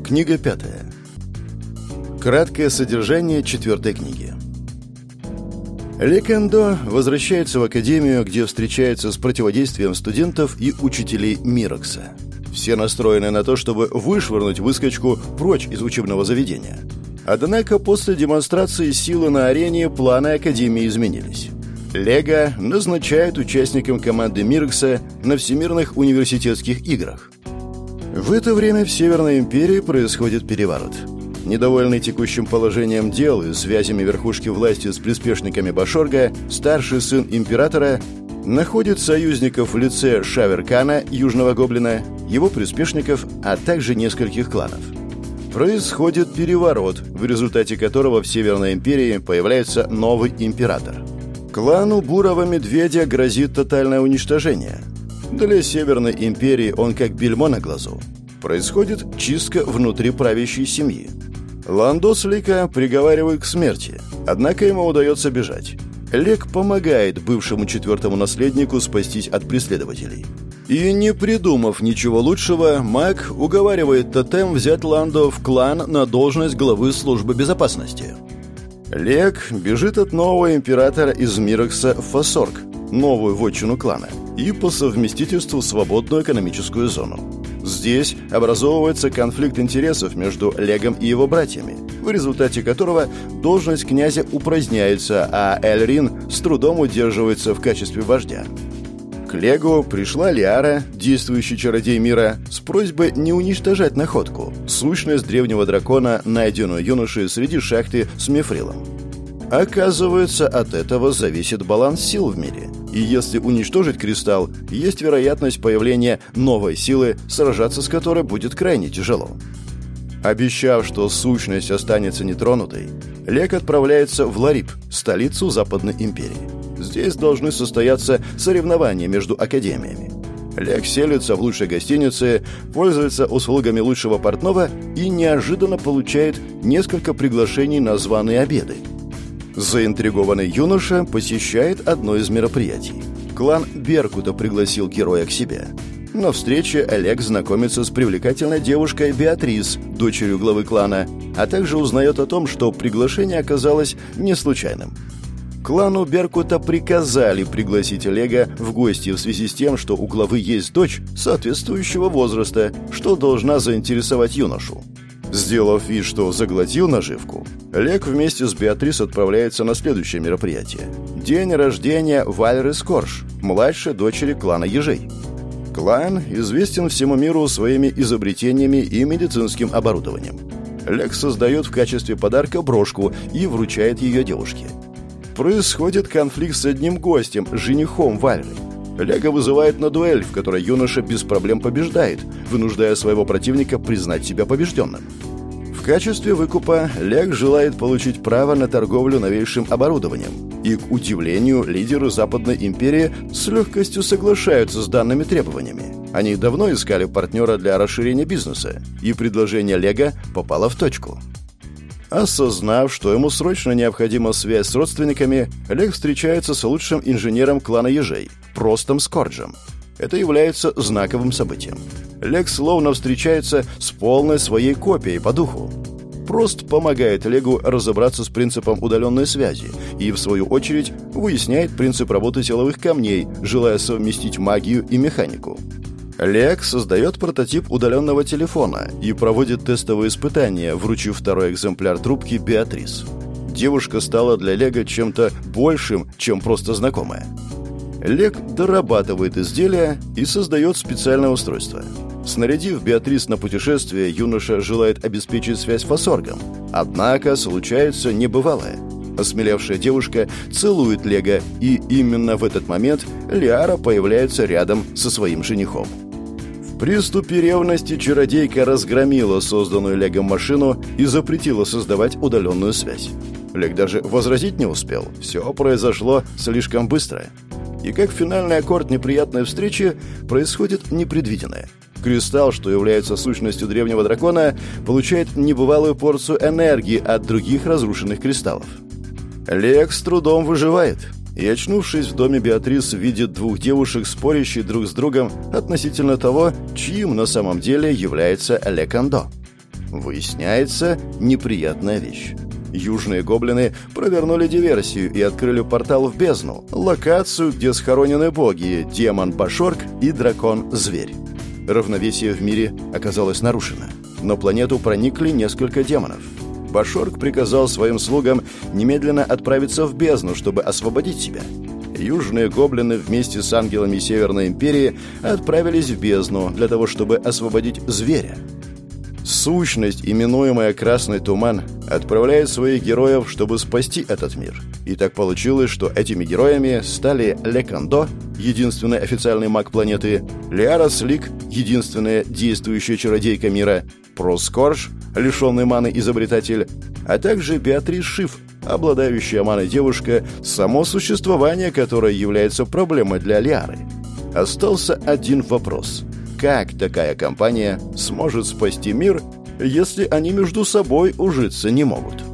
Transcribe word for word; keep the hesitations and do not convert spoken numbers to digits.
Книга пятая. Краткое содержание четвертой книги. Ле Кандо возвращается в академию, где встречается с противодействием студентов и учителей Мирокса. Все настроены на то, чтобы вышвырнуть выскочку прочь из учебного заведения. Однако после демонстрации силы на арене планы академии изменились. Лего назначает участникам команды Мирокса на Всемирных университетских играх. В это время в Северной империи происходит переворот. Недовольный текущим положением дел и связями верхушки власти с приспешниками Башорга, старший сын императора находит союзников в лице Шаверкана, Южного Гоблина, его приспешников, а также нескольких кланов. Происходит переворот, в результате которого в Северной империи появляется новый император. Клану Бурого Медведя грозит тотальное уничтожение. Для Северной империи он как бельмо на глазу. Происходит чистка внутри правящей семьи. Ландос Лика приговаривают к смерти, однако ему удается бежать. Лек помогает бывшему четвертому наследнику спастись от преследователей. И не придумав ничего лучшего, маг уговаривает Тотем взять Ландо в клан на должность главы службы безопасности. Лек бежит от нового императора из Мирокса в Фасорг, новую вотчину клана, и по совместительству свободную экономическую зону. Здесь образовывается конфликт интересов между Легом и его братьями, в результате которого должность князя упраздняется, а Эльрин с трудом удерживается в качестве вождя. К Легу пришла Лиара, действующий чародей мира, с просьбой не уничтожать находку, сущность древнего дракона, найденную юношей среди шахты с мифрилом. Оказывается, от этого зависит баланс сил в мире. И если уничтожить кристалл, есть вероятность появления новой силы, сражаться с которой будет крайне тяжело. Обещав, что сущность останется нетронутой, Лек отправляется в Ларип, столицу Западной империи. Здесь должны состояться соревнования между академиями. Лек селится в лучшей гостинице, пользуется услугами лучшего портного и неожиданно получает несколько приглашений на званые обеды. Заинтригованный юноша посещает одно из мероприятий. Клан Беркута пригласил героя к себе. На встрече Олег знакомится с привлекательной девушкой Беатрис, дочерью главы клана, а также узнает о том, что приглашение оказалось не случайным. Клану Беркута приказали пригласить Олега в гости в связи с тем, что у главы есть дочь соответствующего возраста, что должна заинтересовать юношу. Сделав вид, что заглотил наживку, Лек вместе с Беатрис отправляется на следующее мероприятие. День рождения Вальры Скорж, младшей дочери клана Ежей. Клан известен всему миру своими изобретениями и медицинским оборудованием. Лек создает в качестве подарка брошку и вручает ее девушке. Происходит конфликт с одним гостем, женихом Вальры. Лега вызывает на дуэль, в которой юноша без проблем побеждает, вынуждая своего противника признать себя побежденным. В качестве выкупа Лег желает получить право на торговлю новейшим оборудованием. И, к удивлению, лидеры Западной империи с легкостью соглашаются с данными требованиями. Они давно искали партнера для расширения бизнеса, и предложение Лега попало в точку. Осознав, что ему срочно необходима связь с родственниками, Лег встречается с лучшим инженером клана Ежей, Простом Скорджем. Это является знаковым событием. Лег словно встречается с полной своей копией по духу. Прост помогает Легу разобраться с принципом удаленной связи и, в свою очередь, выясняет принцип работы силовых камней, желая совместить магию и механику. Лег создает прототип удаленного телефона и проводит тестовые испытания, вручив второй экземпляр трубки Беатрис. Девушка стала для Лега чем-то большим, чем просто знакомая. Лег дорабатывает изделия и создает специальное устройство. Снарядив Беатрис на путешествие, юноша желает обеспечить связь с Фасоргом. Однако случается небывалое. Осмелевшая девушка целует Лега, и именно в этот момент Лиара появляется рядом со своим женихом. В приступе ревности чародейка разгромила созданную Легом машину и запретила создавать удаленную связь. Лег даже возразить не успел. Все произошло слишком быстро. И как финальный аккорд неприятной встречи происходит непредвиденное. Кристалл, что является сущностью древнего дракона, получает небывалую порцию энергии от других разрушенных кристаллов. Лег с трудом выживает и, очнувшись в доме Беатрис, видит двух девушек, спорящих друг с другом относительно того, чьим на самом деле является Ле Кандо. Выясняется неприятная вещь. Южные гоблины провернули диверсию и открыли портал в бездну, локацию, где схоронены боги, демон Башорг и дракон-зверь. Равновесие в мире оказалось нарушено. На планету проникли несколько демонов. Башорг приказал своим слугам немедленно отправиться в бездну, чтобы освободить себя. Южные гоблины вместе с ангелами Северной Империи отправились в бездну для того, чтобы освободить зверя. Сущность, именуемая Красный Туман, отправляет своих героев, чтобы спасти этот мир. И так получилось, что этими героями стали Лекандо, единственный официальный маг планеты, Лиара Слик, единственная действующая чародейка мира, Проскорж, лишенный маны изобретатель, а также Беатрис Шиф, обладающая маной девушка, само существование которой является проблемой для Лиары. Остался один вопрос. Как такая компания сможет спасти мир, если они между собой ужиться не могут?